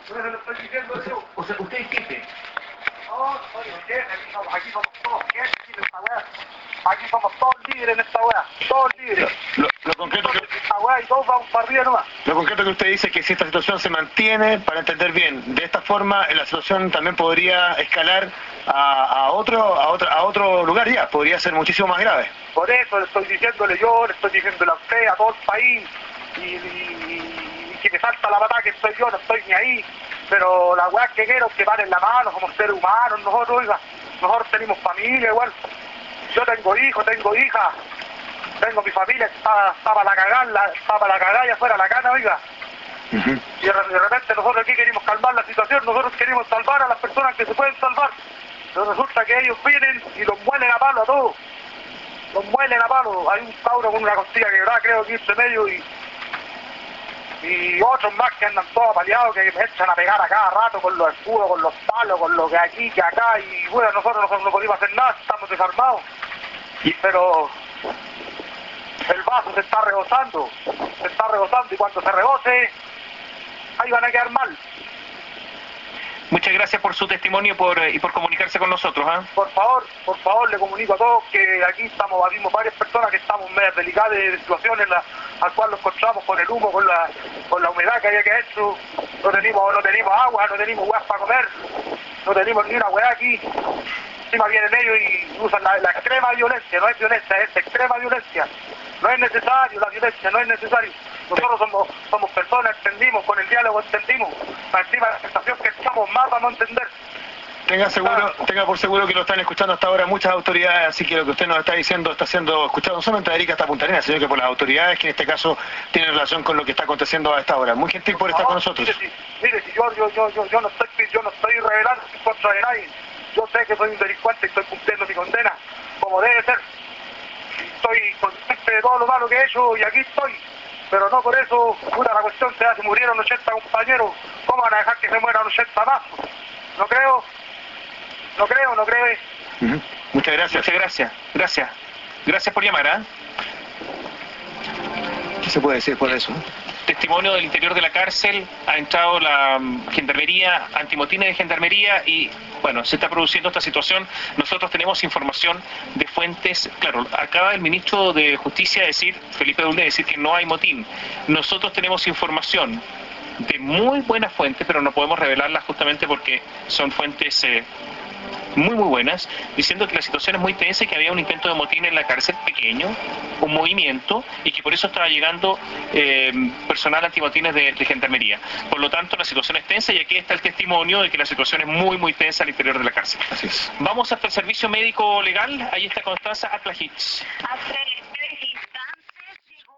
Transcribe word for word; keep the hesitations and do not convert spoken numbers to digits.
Por eso le estoy diciendo yo. O sea, ¿usted es jefe? No, soy un jefe, aquí somos, aquí somos todos jefes en esta weá. Aquí somos todos líderes en esta weá, todos líderes. Lo, lo concreto que... Esta weá y todos vamos para arriba nomás. Lo concreto que usted dice es que si esta situación se mantiene, para entender bien, de esta forma la situación también podría escalar a, a otro a otro, a otro lugar ya, podría ser muchísimo más grave. Por eso le estoy diciéndole yo, le estoy diciéndole a usted, a todo el país, y, y, y, y si me falta la batalla que estoy yo, no estoy ni ahí, pero la weá que quiero es que paren la mano, somos seres humanos, nosotros, oiga, nosotros tenemos familia igual, yo tengo hijos, tengo hijas, tengo mi familia, está, está para la cagada, la, está para la cagada y afuera la cana, oiga. Uh-huh. Y de repente nosotros aquí queremos calmar la situación, nosotros queremos salvar a las personas que se pueden salvar, pero resulta que ellos vienen y los muelen a palo a todos, los muelen a palo. Hay un cabro con una costilla quebrada, creo que entre medio, y, y otros más que andan todos apaleados, que me echan a pegar a cada rato con los escudos, con los palos, con lo que aquí, que acá, y bueno, nosotros no, no podemos hacer nada, estamos desarmados, y, pero el vaso se está rebosando, se está rebosando, y cuando se rebose, ahí van a quedar mal. Muchas gracias por su testimonio por, y por comunicarse con nosotros. ¿eh? Por favor, por favor, le comunico a todos que aquí estamos, habimos varias personas que estamos medio delicadas de situaciones en la, al cual nos encontramos con el humo, con la, con la humedad que había que hecho, no tenemos, no tenemos agua, no tenemos hueá para comer, no tenemos ni una hueá aquí. Encima vienen ellos y usan la, la extrema violencia, no es violencia, es extrema violencia. No es necesario la violencia, no es necesario. Nosotros somos, somos personas, entendimos, con el diálogo entendimos. Para encima de la sensación que estamos más vamos a entender. Tenga seguro, tenga por seguro que lo están escuchando hasta ahora muchas autoridades, así que lo que usted nos está diciendo está siendo escuchado no solamente de Arica hasta Punta Arenas, sino que por las autoridades que en este caso tienen relación con lo que está aconteciendo a esta hora. Muy gentil por estar con nosotros. Mire, si, mire, si yo, yo, yo, yo, yo no estoy, yo no estoy revelando en contra de nadie. Yo sé que soy un delincuente y estoy cumpliendo mi condena, como debe ser. Estoy consciente de todo lo malo que he hecho y aquí estoy. Pero no por eso, puta, la cuestión se hace, murieron ochenta compañeros, ¿cómo van a dejar que se mueran ochenta más? No creo, no creo, no creo. Uh-huh. Muchas gracias. Muchas gracias, gracias. Gracias por llamar, ¿eh? ¿Qué se puede decir por eso? Testimonio del interior de la cárcel, ha entrado la gendarmería, antimotines de gendarmería y, bueno, se está produciendo esta situación. Nosotros tenemos información de fuentes, claro, acaba el ministro de Justicia de decir, Felipe Dulde, decir que no hay motín. Nosotros tenemos información de muy buenas fuentes, pero no podemos revelarlas justamente porque son fuentes eh, muy muy buenas, diciendo que la situación es muy tensa y que había un intento de motín en la cárcel pequeño, un movimiento, y que por eso estaba llegando eh, personal antimotines de, de gendarmería. Por lo tanto, la situación es tensa y aquí está el testimonio de que la situación es muy muy tensa al interior de la cárcel. Así es. Vamos hasta el servicio médico legal, ahí está Constanza Atlajich.